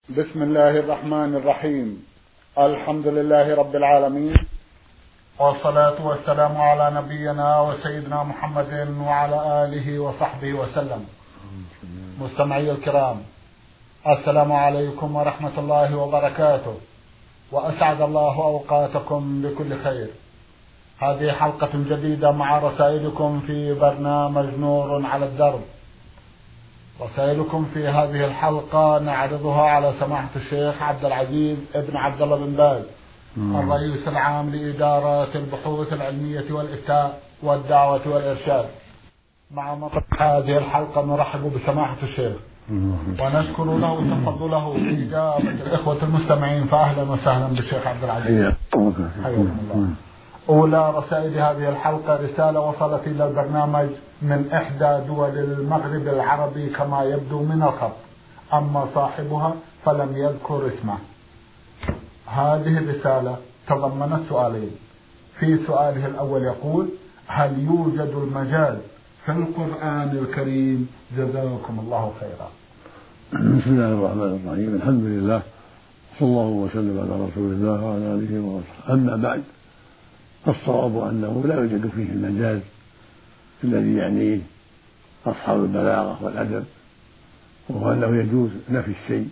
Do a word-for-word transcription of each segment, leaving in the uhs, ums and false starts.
بسم الله الرحمن الرحيم. الحمد لله رب العالمين، والصلاة والسلام على نبينا وسيدنا محمد وعلى آله وصحبه وسلم. مستمعي الكرام، السلام عليكم ورحمة الله وبركاته، وأسعد الله أوقاتكم بكل خير. هذه حلقة جديدة مع رسائلكم في برنامج نور على الدرب. رسائلكم في هذه الحلقة نعرضها على سماحة الشيخ عبد العزيز ابن عبد الله بن باز، الرئيس العام لإدارة البحوث العلمية والإفتاء والدعوة والإرشاد. مع مطلع هذه الحلقة نرحب بسماحة الشيخ ونشكر له تفضله بإجابة الإخوة المستمعين، فأهلا وسهلا بالشيخ عبد العزيز. حياكم الله. أولى رسائل هذه الحلقة رسالة وصلت إلى البرنامج من إحدى دول المغرب العربي كما يبدو من الخط، أما صاحبها فلم يذكر اسمه. هذه الرسالة تضمنت سؤالين. في سؤاله الأول يقول: هل يوجد المجاز في القرآن الكريم؟ جزاكم الله خيرا. بسم الله الرحمن الرحيم، الحمد لله، صلى الله وسلم على رسول الله وعلى آله وصحبه. أما بعد، الصواب أنه لا يوجد فيه المجاز الذي يعنيه أصحاب البلاغة والأدب، وهو أنه يجوز نفي الشيء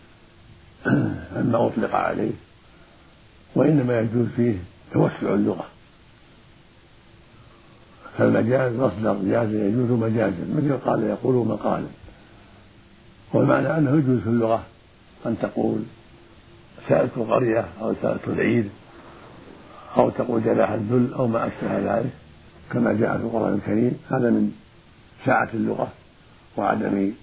عما أطلق عليه، وإنما يجوز فيه توسع اللغة. فالمجاز مصدر جاز يجوز مجازا، مثل قال يقول مقالا، والمعنى أنه يجوز في اللغة أن تقول سألت القرية أو سألت العير، أو تقول جلاح الذل أو ما أشبه ذلك كما جاء في القرآن الكريم. هذا من سعة اللغة وعدم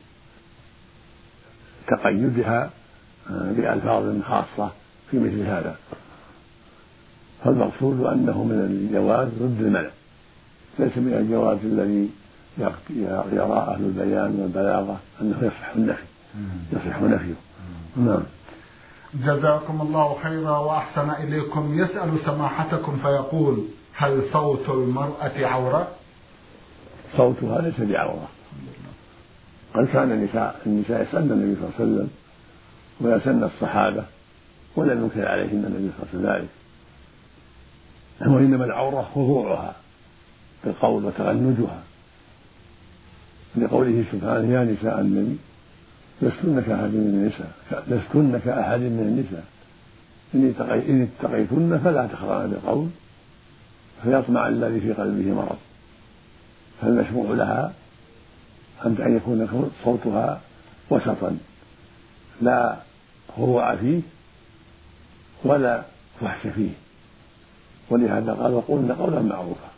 تقيدها بألفاظ خاصة في مثل هذا. فالمقصود أنه من الجواز ضد المنع، ليس من الجواز الذي يرى أهل البيان والبلاغة أنه يصح النفي يصح نفيه. نعم. جزاكم الله خيرا وأحسن إليكم. يسأل سماحتكم فيقول: هل صوت المرأة عورة؟ صوتها ليس بعورة. قد كان النساء النساء يسألن النبي صلى الله عليه وسلم ويسألن الصحابة ولم ينكر عليهن النبي صلى الله عليه وسلم ذلك، وإنما العورة خضوعها بالقول وتغنجها، لقوله سبحانه: يا نساء النبي لستن كأحد من النساء لستن كأحد من النساء إن اتقيتن فلا تخضعن بالقول فيطمع الذي في قلبه مرض. فالمشروع لها أن يكون صوتها وسطا، لا خضوع فيه ولا فحش فيه، ولهذا قال: وقولن قولا معروفا.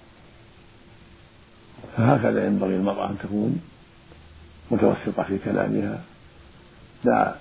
فهكذا ينبغي المرأة أن تكون متوسطة في كلامها، لا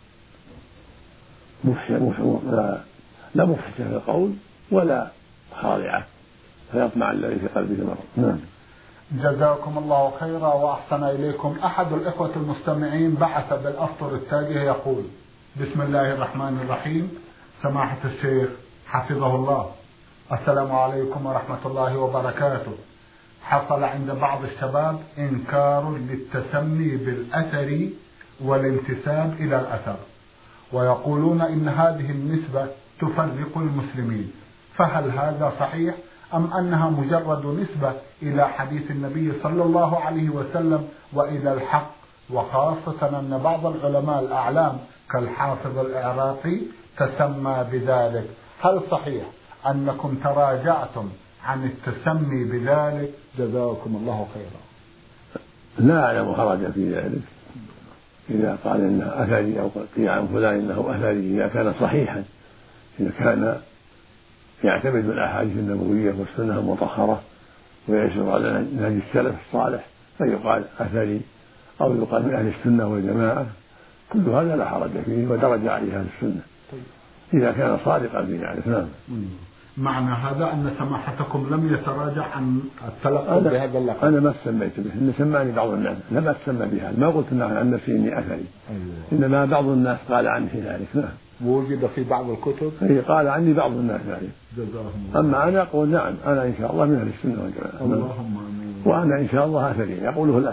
مفحشة لا مفحشة في القول ولا خاضعة فيطمع الذي في قلبه مرض. نعم. جزاكم الله خيرا وأحسن إليكم. أحد الإخوة المستمعين بعث بالأسطر التالية يقول: بسم الله الرحمن الرحيم. سماحة الشيخ حفظه الله، السلام عليكم ورحمة الله وبركاته. حصل عند بعض الشباب إنكار للتسمي بالأثر والانتساب إلى الأثر، ويقولون إن هذه النسبة تفرق المسلمين، فهل هذا صحيح أم أنها مجرد نسبة إلى حديث النبي صلى الله عليه وسلم وإلى الحق، وخاصة أن بعض العلماء الأعلام كالحافظ العراقي تسمى بذلك؟ هل صحيح أنكم تراجعتم عن التسمي بذلك؟ جزاكم الله خيرا. لا أعلم حرجا في ذلك إذا قال إنه أثري أو قيل عن فلان إنه أثري، إذا كان صحيحا، إذا كان يعتمد الأحاديث النبوية والسنة المطهرة ويسير على نهج السلف الصالح فيقال أثري، أو يقال من أهل السنة والجماعة، كل هذا لا حرج فيه ودرج عليه أهل السنة إذا كان صادقا في ذلك. نعم. معنى هذا أن سماحتكم لم يتراجع عن التلقي بهذا اللقب؟ أنا ما سميت به، إن سماني بعض الناس، لم أتسمى بها، ما قلت عن نفسي إني أثري. أيوة. إنما بعض الناس قال عني ذلك. نعم. ووجد في بعض الكتب؟ أي قال عني بعض الناس ذلك. جزاهم الله. أما أنا أقول نعم، أنا إن شاء الله من أهل السنة والجماعة. اللهم آمين. وأنا إن شاء الله أثري، يقوله الآن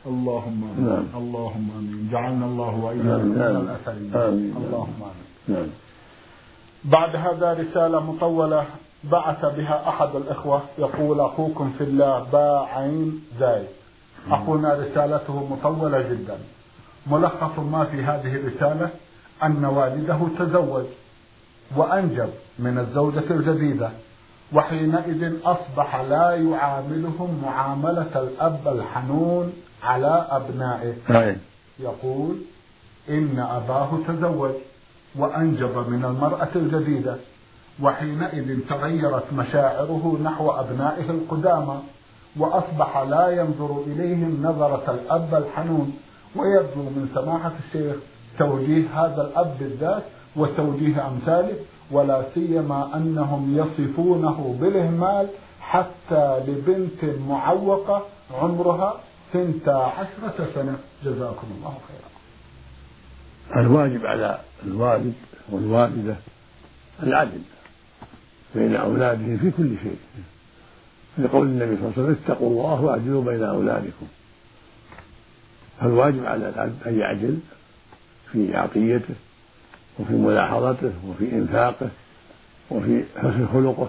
اللهم آمين. نعم. اللهم آمين. جعلنا الله وإياكم من الأثرين. اللهم آمين. نعم. بعد هذا رسالة مطولة بعث بها أحد الإخوة يقول: أخوكم في الله باء عين زايد. أخونا رسالته مطولة جدا. ملخص ما في هذه الرسالة أن والده تزوج وأنجب من الزوجة الجديدة، وحينئذ أصبح لا يعاملهم معاملة الأب الحنون على أبنائه. يقول: إن أباه تزوج وأنجب من المرأة الجديدة، وحينئذ تغيرت مشاعره نحو أبنائه القدامى، وأصبح لا ينظر إليهم نظرة الأب الحنون، ويرجو من سماحة الشيخ توجيه هذا الأب بالذات وتوجيه أمثاله، ولا سيما أنهم يصفونه بالإهمال حتى لبنت معوقة عمرها ثنتا عشرة سنة. جزاكم الله خيرا. الواجب على الوالد والوالدة العدل بين أولادهم في كل شيء، لقول النبي صلى الله عليه وسلم: اتقوا الله واعدلوا بين أولادكم. فالواجب على العبد أن يعدل في عطيته وفي ملاحظته وفي إنفاقه وفي حسن خلقه،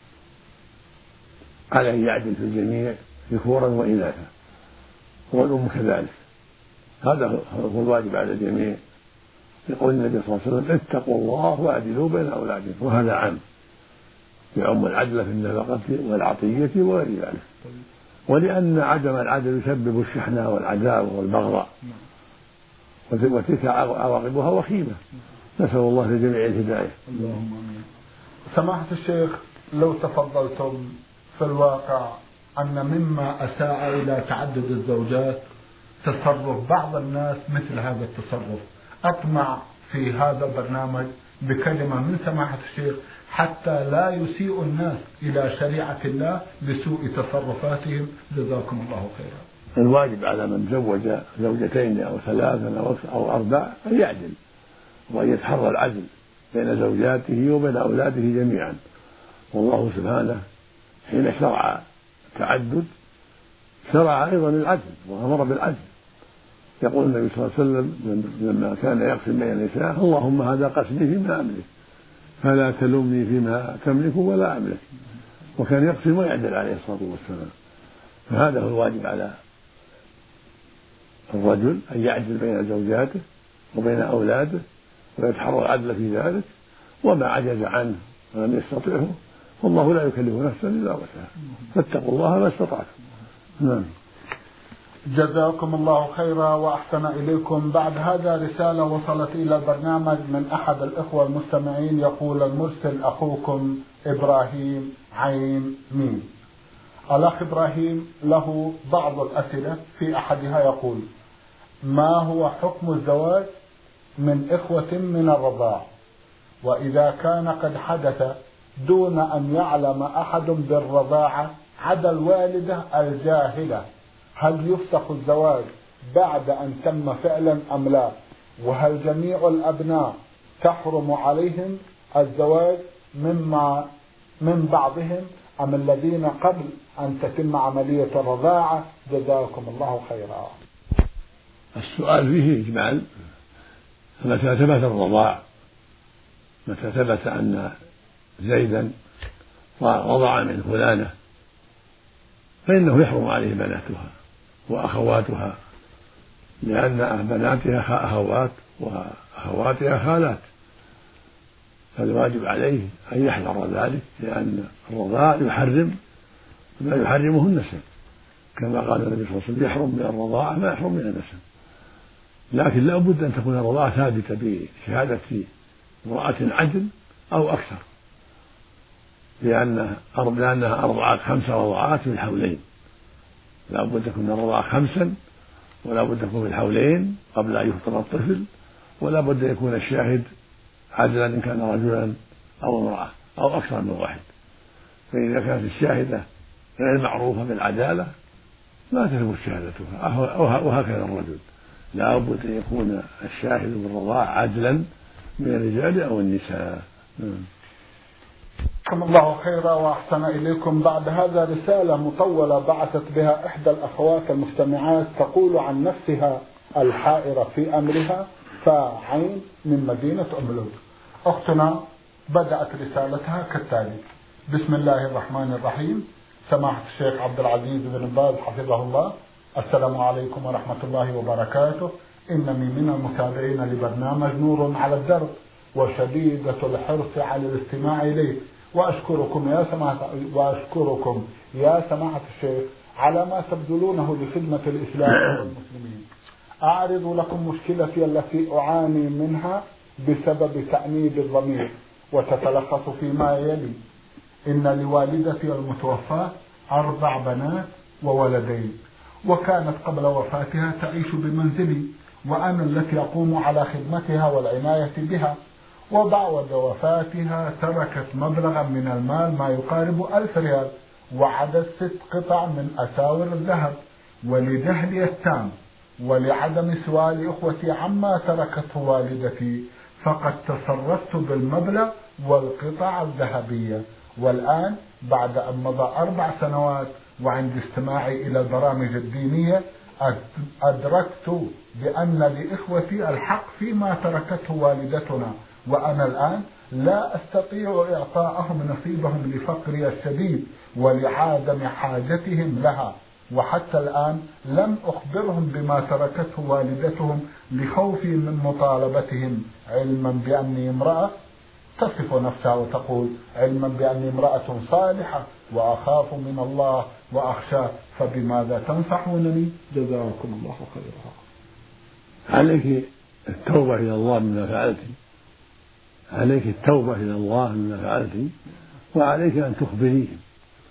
على أن يعدل في الجميع ذكورا وإناثا، والأم كذلك. هذا هو الواجب على الجميع، يقول النبي صلى الله عليه وسلم: اتقوا الله واعدلوا بين أولادكم. وهذا عام يعم العدل في النفقة والعطية وغير ذلك، ولأن عدم العدل يسبب الشحنة والعداوة والبغضاء، وتلك عواقبها وخيمة. نسأل الله للجميع الهداية. اللهم آمين. سماحة الشيخ، لو تفضلتم، في الواقع أن مما أساء إلى تعدد الزوجات تصرف بعض الناس مثل هذا التصرف. أطمع في هذا البرنامج بكلمة من سماحة الشيخ حتى لا يسيء الناس إلى شريعة الله بسوء تصرفاتهم. جزاكم الله خيرا. الواجب على من زوج زوجتين أو ثلاثا أو أربع أن يعدل، وأن يتحرى العدل بين زوجاته وبين أولاده جميعا. والله سبحانه حين شرع التعدد شرع أيضا العدل وأمر بالعدل. يقول النبي صلى الله عليه وسلم لما كان يقسم بين النساء: اللهم هذا قسمي فيما أملك فلا تلمني فيما تملك ولا أملك. وكان يقسم ويعدل عليه الصلاة والسلام. فهذا هو الواجب على الرجل، أن يعدل بين زوجاته وبين أولاده ويتحرى العدل في ذلك، وما عجز عنه ولم يستطعه والله لا يكلف نفسا إلا وسعها، فاتقوا الله ما استطعتم. نعم. جزاكم الله خيرا وأحسن إليكم. بعد هذا رسالة وصلت إلى البرنامج من أحد الإخوة المستمعين، يقول المرسل: أخوكم إبراهيم عين ميم. الأخ إبراهيم له بعض الأسئلة، في أحدها يقول: ما هو حكم الزواج من إخوة من الرضاع، وإذا كان قد حدث دون أن يعلم أحد بالرضاعة عدا الوالدة الجاهلة، هل يفسخ الزواج بعد أن تم فعلا أم لا؟ وهل جميع الأبناء تحرم عليهم الزواج مما من بعضهم أم الذين قبل أن تتم عملية الرضاعة؟ جزاكم الله خيرا. السؤال فيه إجمال، فمتى ثبت الرضاع، متى ثبت أن زيدا رضع من فلانة، فإنه يحرم عليه بناتها وأخواتها، لأن بناتها أخوات وأخواتها خالات، فالواجب عليه أن يحذر ذلك، لأن الرضاع يحرم ما يحرمه النسب، كما قال النبي صلى الله عليه وسلم: يحرم من الرضاعة ما يحرم من النسب. لكن لا بد أن تكون الرضاعة ثابتة بشهادة امرأة عدل أو أكثر، لأنها لأنها أرضعت خمس رضعات في الحولين، لا بد تكون الرضاعة خمسا، ولا بد تكون في الحولين قبل أن يفطر الطفل، ولا بد أن يكون الشاهد عدلا إن كان رجلا أو امرأة أو أكثر من واحد. فإذا كانت الشاهدة غير معروفة بالعدالة لا تثبت شهادتها. وهكذا الرجل لا بد أن يكون الشاهد بالرضاعة عدلا من الرجال أو النساء. جزاكم الله خيرا وأحسن إليكم. بعد هذا رسالة مطولة بعثت بها إحدى الأخوات المستمعات تقول عن نفسها الحائرة في أمرها فعين من مدينة أملود. أختنا بدأت رسالتها كالتالي: بسم الله الرحمن الرحيم. سماحة الشيخ عبد العزيز بن باز حفظه الله، السلام عليكم ورحمة الله وبركاته. إنني من المتابعين لبرنامج نور على الدرب وشديدة الحرص على الاستماع إليه، وأشكركم يا سماحة وأشكركم يا سماحة الشيخ على ما تبذلونه لخدمة الإسلام والمسلمين. أعرض لكم مشكلتي التي أعاني منها بسبب تأنيب الضمير، وتتلخص فيما يلي: إن لوالدتي المتوفاة أربع بنات وولدين، وكانت قبل وفاتها تعيش بمنزلي، وأنا التي أقوم على خدمتها والعناية بها. وبعد وفاتها تركت مبلغا من المال ما يقارب ألف ريال، وعدد ست قطع من أساور الذهب. ولجهلي التام ولعدم سؤال إخوتي عما تركته والدتي فقد تصرفت بالمبلغ والقطع الذهبية. والآن بعد أن مضى أربع سنوات وعند استماعي إلى البرامج الدينية أدركت بأن لإخوتي الحق فيما تركته والدتنا، وأنا الآن لا أستطيع إعطاءهم نصيبهم لفقري الشديد ولعدم حاجتهم لها. وحتى الآن لم أخبرهم بما تركته والدتهم لخوفي من مطالبتهم، علما بأني امرأة تصف نفسها وتقول علما بأني امرأة صالحة وأخاف من الله وأخشاه، فبماذا تنصحونني؟ جزاكم الله خيرا. عليك التوبة إلى الله مما فعلت، عليك التوبة إلى الله مما فعلت، وعليك أن تخبريهم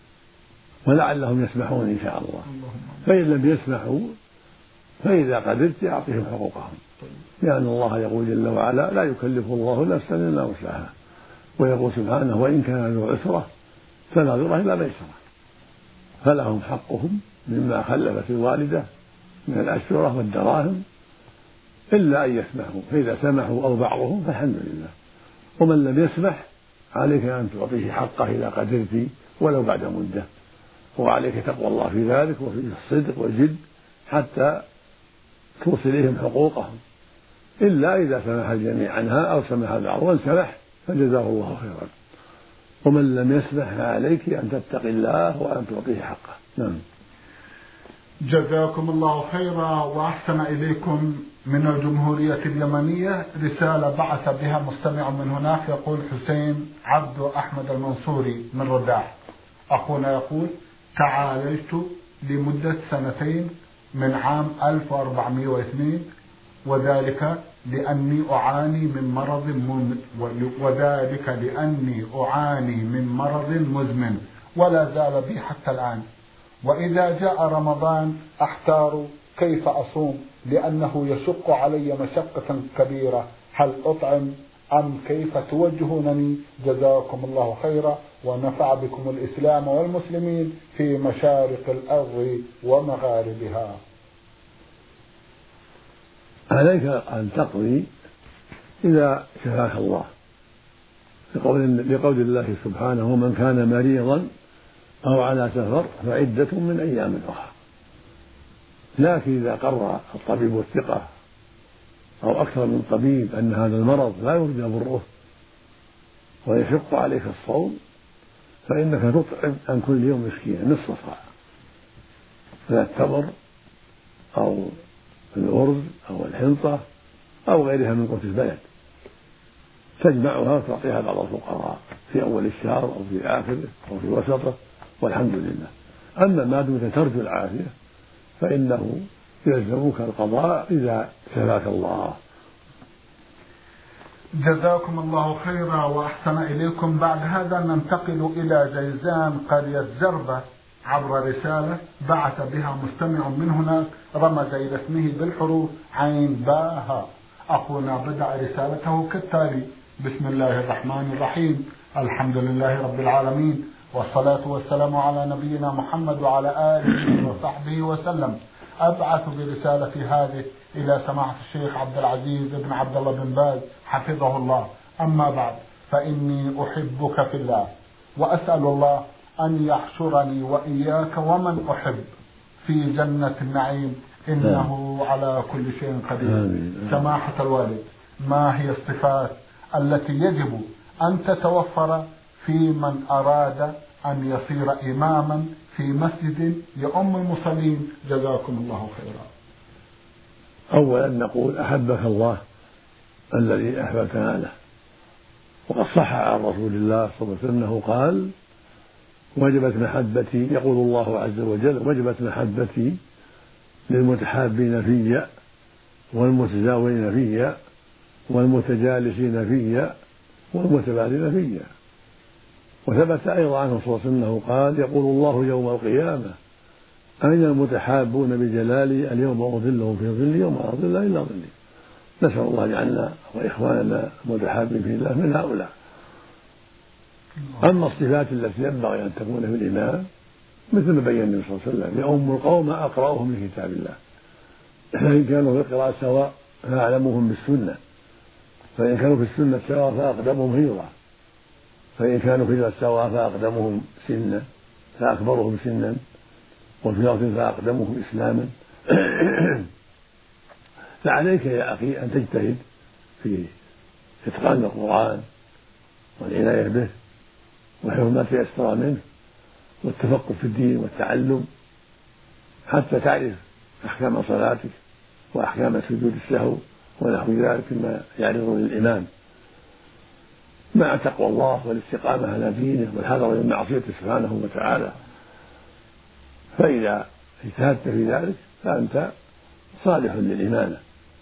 ولعلهم يسمحون إن شاء الله. فإن لم يسمحوا فإذا قدرت أعطيهم حقوقهم، لأن الله يقول جل وعلا: لا يكلف الله نفسا إلا وسعها، ويقول سبحانه: وإن كان ذو عسرة فنظرة إلى ميسرة. فلهم حقهم مما خلفت الوالدة من الأشرة والدراهم إلا أن يسمحوا، فإذا سمحوا أو بعضهم فالحمد لله. ومن لم يسمح عليك أن تعطيه حقه إذا قدرت ولو بعد مدة، وعليك تقوى الله في ذلك وفي الصدق والجد حتى توصل إليهم حقوقهم، إلا إذا سمح الجميع عنها أو سمح البعض، وإن سمح فجزاه الله خيرا. ومن لم يسمح فعليك أن تتقي الله وأن تعطيه حقه. نعم. جزاكم الله خيرا وأحسن إليكم. من الجمهورية اليمنية رسالة بعث بها مستمع من هناك، يقول حسين عبد أحمد المنصوري من رداح. أخونا يقول: تعالجت لمدة سنتين من عام ألف وأربعمائة واثنين، وذلك لأني أعاني من مرض وذلك لأني أعاني من مرض مزمن ولا زال بي حتى الآن. وإذا جاء رمضان أحتار كيف أصوم لأنه يشق علي مشقة كبيرة، هل أطعم أم كيف توجهونني؟ جزاكم الله خيرا ونفع بكم الإسلام والمسلمين في مشارق الأرض ومغاربها. عليك أن تقضي إذا شفاك الله، لقول, لقول الله سبحانه: ومن كان مريضا أو على سفر فعدة من أيام أخرى. لكن إذا قرر الطبيب الثقة أو أكثر من طبيب أن هذا المرض لا يرجى بره ويشق عليك الصوم، فإنك تطعم عن كل يوم مسكينا نصف صاع من التمر أو الأرز أو الحنطة أو غيرها من قوت البلد، تجمعها وتعطيها بعض الفقراء في أول الشهر أو في آخره أو في وسطه، والحمد لله. أما ما دمت ترجو العافية فإنه يلزمك القضاء إذا شفاك الله. جزاكم الله خيرا وأحسن إليكم. بعد هذا ننتقل إلى جيزان قرية زربة عبر رسالة بعث بها مستمع من هناك رمز إلى اسمه بالحروف عين باها. أخونا بدأ رسالته كالتالي: بسم الله الرحمن الرحيم، الحمد لله رب العالمين، والصلاة والسلام على نبينا محمد وعلى آله وصحبه وسلم. أبعث برسالتي هذه إلى سماحة الشيخ عبد العزيز بن عبد الله بن باز حفظه الله. أما بعد، فإني أحبك في الله وأسأل الله أن يحشرني وإياك ومن أحب في جنة النعيم إنه على كل شيء قدير. سماحة الوالد، ما هي الصفات التي يجب أن تتوفر في من أراد أن يصير إماما في مسجد يؤم المصلين؟ جزاكم الله خيرا. أولا نقول أحبك الله الذي أحببتنا له، وقد صح عن رسول الله صلى الله عليه وسلم أنه قال: وجبت محبتي، يقول الله عز وجل: وجبت محبتي للمتحابين في والمتزاورين في والمتجالسين في والمتبادلين في. وثبت أيضا عنه صلى الله عليه وسلم أنه قال: يقول الله يوم القيامة: أين المتحابون بجلالي اليوم أظلهم في ظلي يوم لا ظل إلا ظلي. نسأل الله أن يجعلنا وإخواننا المتحابين في الله من هؤلاء. أما الصفات التي ينبغي أن تكون في الإمام مثل ما بين النبي صلى الله عليه وسلم: يؤم القوم أقرأهم لكتاب الله، فإن كانوا في القراءة سواء فأعلمهم بالسنة، فإن كانوا في السنة سواء فأقدمهم هجرة، فإن كانوا في الهجرة سواء فأقدمهم سنا فأكبرهم سنا، وفي لفظ فأقدمهم إسلاما. فعليك يا أخي أن تجتهد في إتقان القرآن والعناية به وحفظ ما تيسر منه والتفقه في الدين والتعلم، حتى تعرف أحكام صلاتك وأحكام سجود السهو ونحو ذلك مما يعرض للإمام، مع تقوى الله والاستقامة على دينه والحذر من معصيته سبحانه وتعالى. فإذا اجتهدت في ذلك فأنت صالح للإمامة.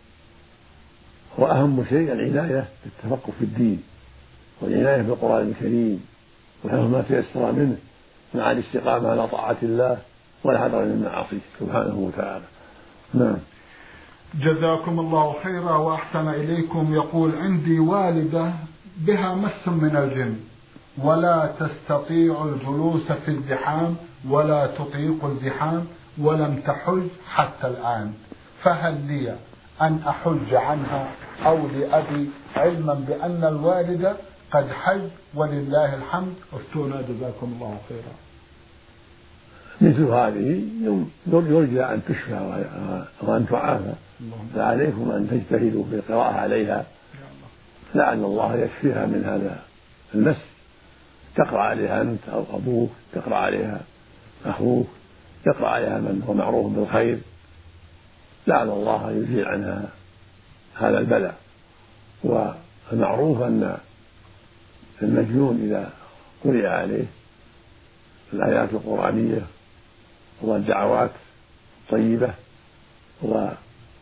وأهم شيء العناية بالتفقه في الدين والعناية بالقرآن الكريم وحفظ ما تيسر منه مع الاستقامة على طاعة الله والحذر من معاصيه سبحانه وتعالى. نعم. جزاكم الله خيرا وأحسن إليكم. يقول: عندي والدة بها مس من الجن ولا تستطيع الجلوس في الزحام ولا تطيق الزحام ولم تحج حتى الآن، فهل لي أن أحج عنها أو لأبي، علما بأن الوالدة قد حج ولله الحمد؟ افتونا جزاكم الله خيرا. مثل هذه يرجى أن تشفى وأن تعافى، فعليكم أن تجتهدوا في القراءة عليها لعل الله يكفيها من هذا المس. تقرأ عليها أنت أو أبوك، تقرأ عليها أخوك، يقرأ عليها من هو معروف بالخير، لعل الله يزيل عنها هذا البلاء. والمعروف أن المجنون إذا قرئ عليه الآيات القرآنية والدعوات الطيبة وننشد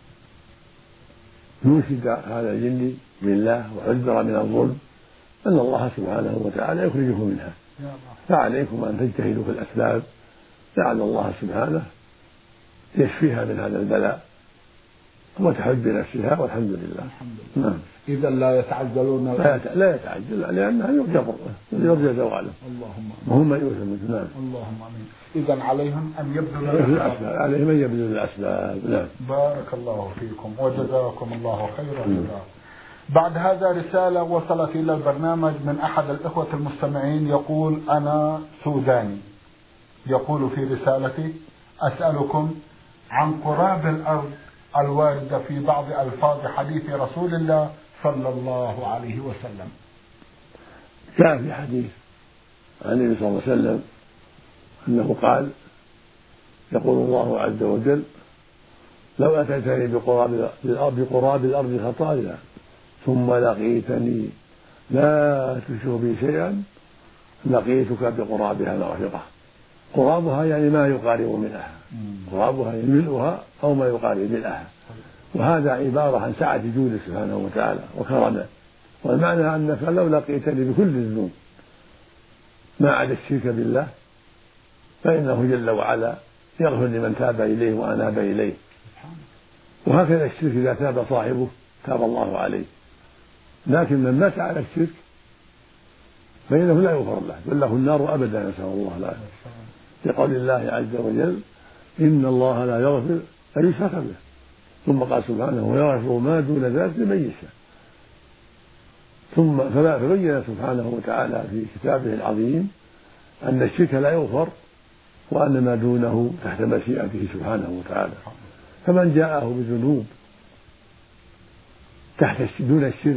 هذا الجن بالله وحذر من الظلم أن الله سبحانه وتعالى يخرجه منها. فعليكم أن تجتهدوا في الأسباب لعل الله سبحانه يشفيها من هذا البلاء وتحج بنفسها والحمد لله. نعم. إذا لا يتعجلون، لا يتعجل لأنها يرجى يرجى زواله. اللهم وهم يؤثمون. نعم. اللهم آمين. إذا عليهم أن يبذلوا الأسباب. عليهم أن يبذلوا الأسباب. نعم. بارك الله فيكم وجزاكم الله خيرا. بعد هذا رسالة وصلت إلى البرنامج من أحد الإخوة المستمعين يقول: أنا سوداني. يقول في رسالتي: أسألكم عن قراب الأرض الواردة في بعض ألفاظ حديث رسول الله صلى الله عليه وسلم. جاء في حديث عن النبي صلى الله عليه وسلم أنه قال: يقول الله عز وجل: لو أتيتني بقراب الأرض بقراب الأرض خطايا ثم لقيتني لا تشرك بي شيئا لقيتك بقرابها مغفرة. قرابها يعني ما يقارب ملئها، قرابها يعني ملؤها أو ما يقارب ملئها. وهذا عبارة عن سعة جوده سبحانه وتعالى وكرمه. والمعنى أنك لو لقيتني بكل الذنوب ما عدا الشرك بالله فإنه جل وعلا يغفر لمن تاب إليه وأناب إليه. وهكذا الشرك إذا تاب صاحبه تاب الله عليه، لكن من مات على الشرك فإنه لا يغفر له بل له النار أبدا، نسأل الله العافية. لقول الله عز وجل: إن الله لا يغفر أن يشرك به، ثم قال سبحانه: ويغفر ما دون ذلك لمن يشاء. ثم فبين سبحانه وتعالى في كتابه العظيم أن الشرك لا يغفر وأن ما دونه تحت مشيئته سبحانه وتعالى. فمن جاءه بذنوب تحت دون الشرك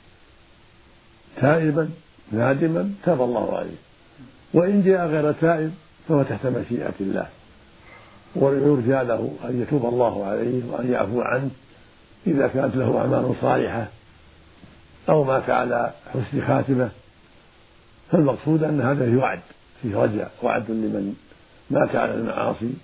تائبا نادما تاب الله عليه، وإن جاء غير تائب فهو تحت مشيئة الله، ويرجى له أن يتوب الله عليه وأن يعفو عنه إذا كانت له أعمال صالحة أو مات على حسن خاتمة. فالمقصود أن هذا يوعد فيه رجاء، وعد لمن مات على المعاصي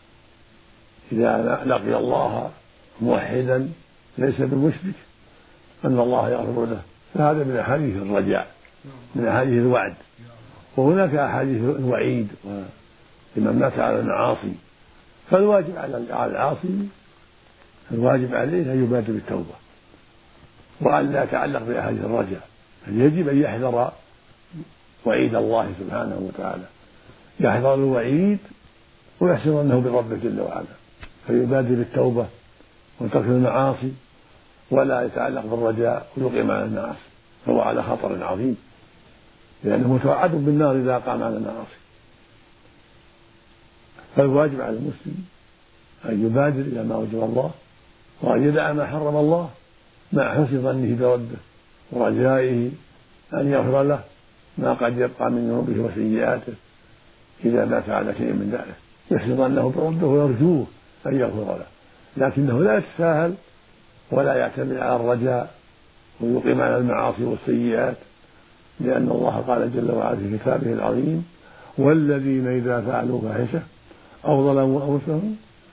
إذا لقي الله موحدا ليس بمشرك أن الله يغفر له، فهذا من أحاديث الرجاء، من أحاديث الوعد. وهناك أحاديث الوعيد لمن مات على المعاصي. فالواجب على العاصي الواجب عليه أن يبادر بالتوبة وأن لا يتعلق بأحاديث الرجاء، يجب أن يحذر وعيد الله سبحانه وتعالى، يحذر الوعيد ويحسن أنه بربه جل وعلا، فيبادر بالتوبة وترك المعاصي ولا يتعلق بالرجاء ويقيم على المعاصي، فهو على خطر عظيم لأنه متوعد بالنار إذا قام على المعاصي. فالواجب على المسلم أن يبادر إلى ما وجب الله وأن يدع ما حرم الله مع حسن ظنه بربه ورجائه أن يغفر له ما قد يبقى من ذنوبه وسيئاته إذا مات على شيء من ذلك، يحسن ظنه بربه ويرجوه أن يغفر له، لكنه لا يتساهل ولا يعتمد على الرجاء ويقيم على المعاصي والسيئات، لأن الله قال جل وعلا في كتابه العظيم: والذين إذا فعلوا فاحشة أو ظلموا أنفسهم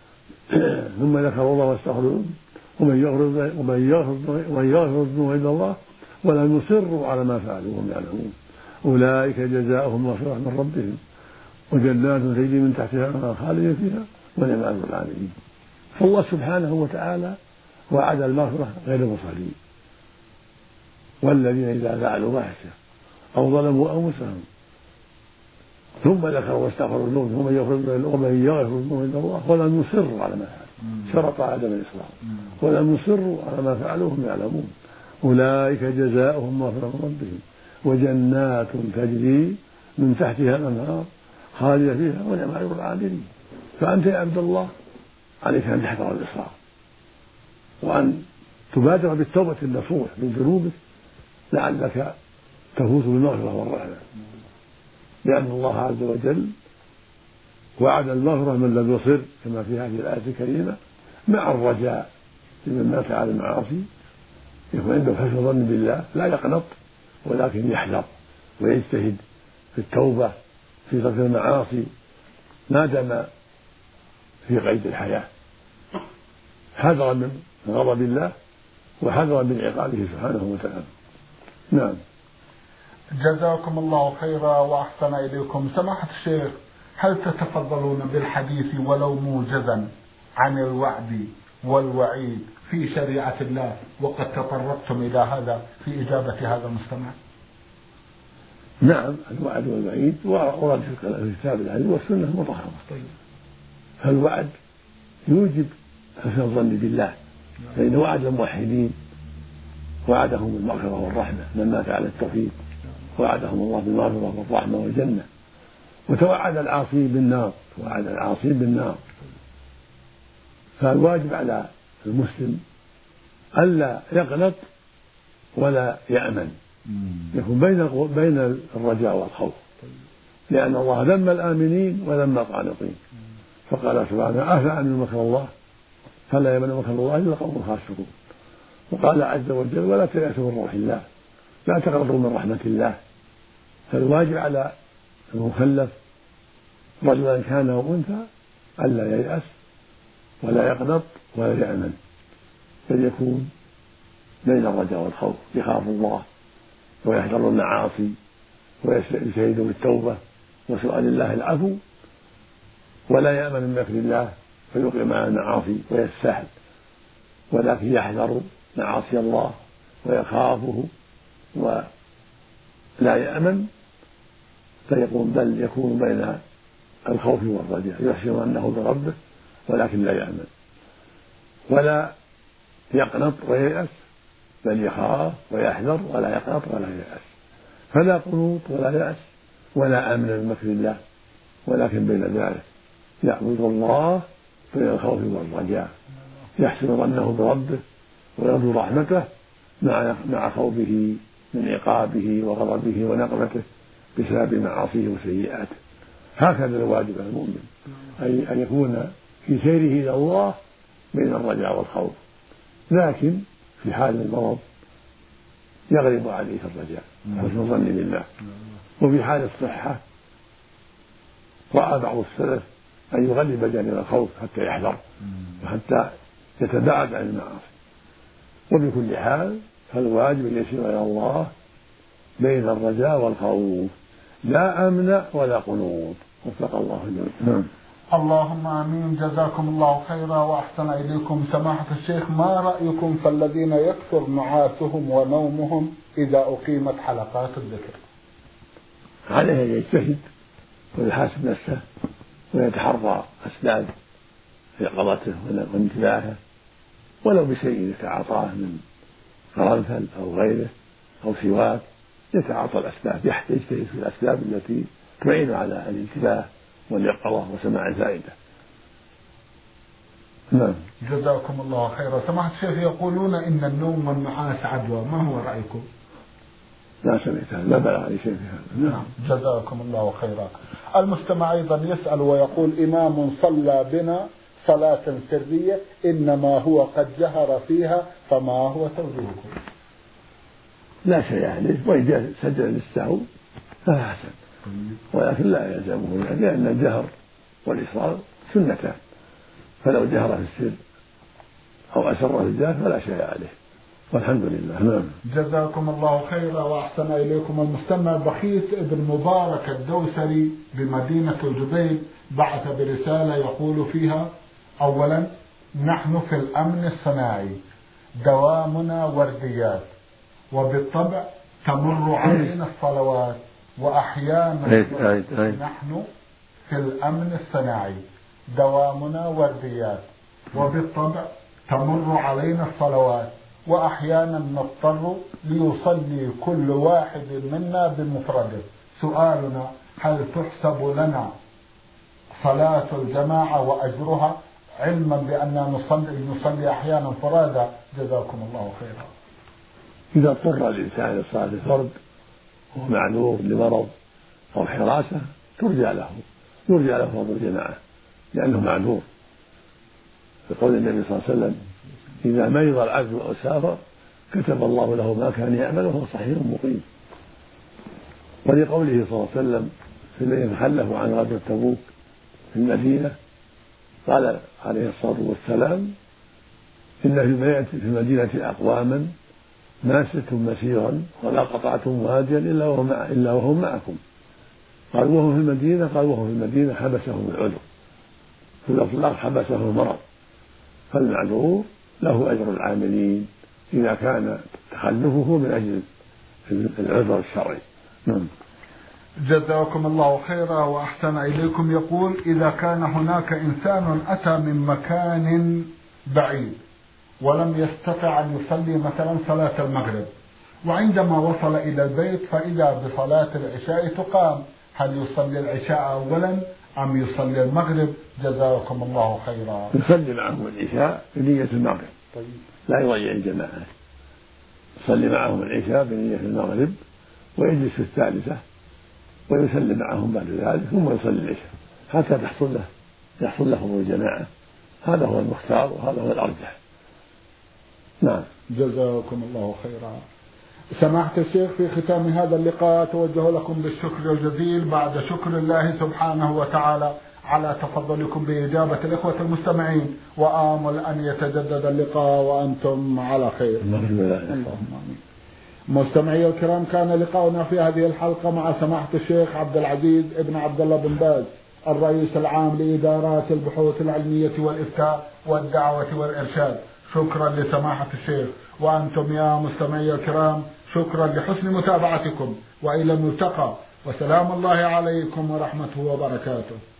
ثم ذكروا الله واستغفروا ومن يغفر ومن يغفر ومن يغفر الذنوب إلا الله ولم يصروا على ما فعلوا وهم يعلمون أولئك جزاؤهم مغفرة من ربهم وجنات تجري من تحتها الأنهار خالدين فيها ونعم أجر العاملين. فالله سبحانه وتعالى وعد المغفرة غير المصلين. والذين إذا فعلوا فاحشة أو ظلموا أنفسهم ثم ذكروا واستغفروا الذنوب ومن يغفر الذنوب إلا الله ولم يصروا على ما فعلوا، شرط عدم الإصرار، ولم يصروا على ما فعلوا وهم يعلمون أولئك جزاؤهم مغفرة من ربهم وجنات تجري من تحتها الأنهار خالدين فيها ونعم أجر العاملين. فأنت يا عبد الله عليك أن تحذر الإصرار وأن تبادر بالتوبة النصوح من ذنوبك لعلك تفوز بالمغفرة والرحمة، لأن الله عز وجل وعد المغفرة من لم يصر كما في هذه الآية الكريمة، مع الرجاء لمن مات على المعاصي يكون عنده حسن ظن بالله، لا يقنط ولكن يحذر ويجتهد في التوبة في ترك المعاصي ما دام في قيد الحياة، حذرا من غضب الله وحذرا من عقابه سبحانه وتعالى. نعم. جزاكم الله خيرا وأحسن إليكم. سماحة الشيخ، هل تتفضلون بالحديث ولو موجزا عن الوعد والوعيد في شريعة الله، وقد تطرقتم إلى هذا في إجابة هذا المستمع؟ نعم، الوعد والوعيد ورد في الكتاب العزيز والسنة المطهرة. فالوعد يوجب حسن الظن بالله، فإن وعد الموحدين وعدهم بالمغفرة والرحمة من مات على التوحيد، وعدهم الله بالمغفرة والرحمة والجنة، وتوعد العاصين بالنار وعد العاصين بالنار. فالواجب على المسلم ألا يقنط ولا يأمن، يكون بين بين الرجاء والخوف، لأن الله ذم الآمنين وذم القانطين، فقال سبحانه: أفأمنوا مكر الله فلا يأمن مكر الله إلا القوم الخاسرون. وقال عز وجل: ولا تيأسوا من روح الله، لا تقنطوا من رحمة الله. فالواجب على المكلف رجلا كان أو أنثى ألا ييأس ولا يقنط ولا يأمن، بل يكون بين الرجاء والخوف، يخاف الله ويحذر المعاصي ويجتهد بالتوبة وسؤال الله العفو، ولا يأمن من مكر الله فيقيم على المعاصي ويستحل، ولكن يحذر معاصي الله ويخافه ولا يأمن، فيكون بل يكون بين الخوف والرجاء، يحسن أنه بربه ولكن لا يأمن ولا يقنط وييأس، بل يخاف ويحذر ولا يقنط ولا ييأس. فلا قنوط ولا يأس ولا أمن من مكر الله، ولكن بين ذلك يعبد الله بين الخوف والرجاء، يحسن ظنه بربه ويرجو رحمته مع مع خوفه من عقابه وغضبه ونقمته بسبب معاصيه وسيئاته. هكذا الواجب على المؤمن، أي أن يكون في سيره إلى الله بين الرجاء والخوف، لكن في حال المرض يغلب عليه الرجاء حسن الظن بالله. وفي حال الصحة رأى بعض السلف أن يغلب جانب الخوف حتى يحذر وحتى يتباعد عن المعاصي. وبكل حال فالواجب أن يسير إلى الله بين الرجاء والخوف، لا أمن ولا قنوط. وفق الله الجميع. اللهم آمين. جزاكم الله خيرا وأحسن إليكم. سماحة الشيخ، ما رأيكم في الذين يكثر نعاسهم ونومهم إذا أقيمت حلقات الذكر؟ عليه أن يجتهد ويحاسب نفسه ويتحرى أسباب يقظته وانتباهه، ولو بشيء يتعاطاه من قرنفل أو غيره أو سواك، يتعاطى الأسباب، يجتهد في الأسباب التي تعين على الانتباه واليقظة وسماع الفائدة. نعم. جزاكم الله خيرا. سماحة الشيخ، يقولون إن النوم والنعاس عدوى، ما هو رأيكم؟ لا سمعت هذا، لا بلغ لي شيء في هذا. نعم. جزاكم الله خيرا. المستمع أيضا يسأل ويقول: إمام صلى بنا صلاة سرية إنما هو قد جهر فيها، فما هو توجيهكم؟ لا شيء عليه، وإن جاء سجد للسهو فلا حسن، ولكن لا يلزمه، لأن الجهر والإصرار سنتان، فلو جهر في السر أو أسر في الجهر فلا شيء عليه، والحمد لله. نعم. جزاكم الله خيرا وأحسن إليكم. المستمع بخيت ابن مبارك الدوسري بمدينة الجبيل بعث برسالة يقول فيها: أولا، نحن في الأمن الصناعي دوامنا ورديات، وبالطبع تمر علينا الصلوات، وأحيانا نحن في الأمن الصناعي دوامنا ورديات، وبالطبع تمر علينا الصلوات، وأحيانا نضطر ليصلي كل واحد منا بمفرده. سؤالنا: هل تحسب لنا صلاة الجماعة وأجرها، علما بأننا نصلي, نصلي أحيانا فرادا؟ جزاكم الله خيرا. إذا اضطر الإنسان لصلاة الفرد وهو معذور لمرض أو حراسة ترجى له يرجى له فضل الجماعة لأنه معذور، بقول النبي صلى الله عليه وسلم: إذا مرض العبد أو سافر كتب الله له ما كان يعمل وهو صحيح مقيم. ولقوله صلى الله عليه وسلم في الذين تخلفوا عن غزوة تبوك في المدينة قال عليه الصلاة والسلام: إن في المدينة أقواما ما سرتم مسيرا ولا قطعتم واديا إلا وهم إلا وهم معكم. قال: وهم في المدينة؟ قال: وهم في المدينة حبسهم العذر، في الإطلاق حبسه المرض، فالمعذور له أجر العاملين إذا كان تخلفه من أجل العذر الشرعي. نعم. جزاكم الله خيرا وأحسن إليكم. يقول: إذا كان هناك إنسان أتى من مكان بعيد ولم يستطع أن يصلي مثلا صلاة المغرب، وعندما وصل إلى البيت فإذا بصلاة العشاء تقام، هل يصلي العشاء أولا أم يصلي المغرب؟ جزاكم الله خيرا. يصلي معهم العشاء بنية المغرب. طيب. لا يضيع الجماعة، يصلي معهم العشاء بنية المغرب ويجلس في الثالثة ويسلم معهم بعد ذلك ثم يصلي العشاء حتى تحصل له يحصل له الجماعة. هذا هو المختار وهذا هو الأرجح. نعم. جزاكم الله خيرا. سماحة الشيخ، في ختام هذا اللقاء أتوجه لكم بالشكر الجزيل بعد شكر الله سبحانه وتعالى على تفضلكم بإجابة الإخوة المستمعين، وآمل أن يتجدد اللقاء وأنتم على خير. اللهم آمين. مستمعي الكرام، كان لقاؤنا في هذه الحلقة مع سماحة الشيخ عبد العزيز ابن عبد الله بن باز، الرئيس العام لإدارات البحوث العلمية والإفتاء والدعوة والإرشاد. شكرا لسماحة الشيخ، وأنتم يا مستمعي الكرام شكرا لحسن متابعتكم، وإلى الملتقى، وسلام الله عليكم ورحمته وبركاته.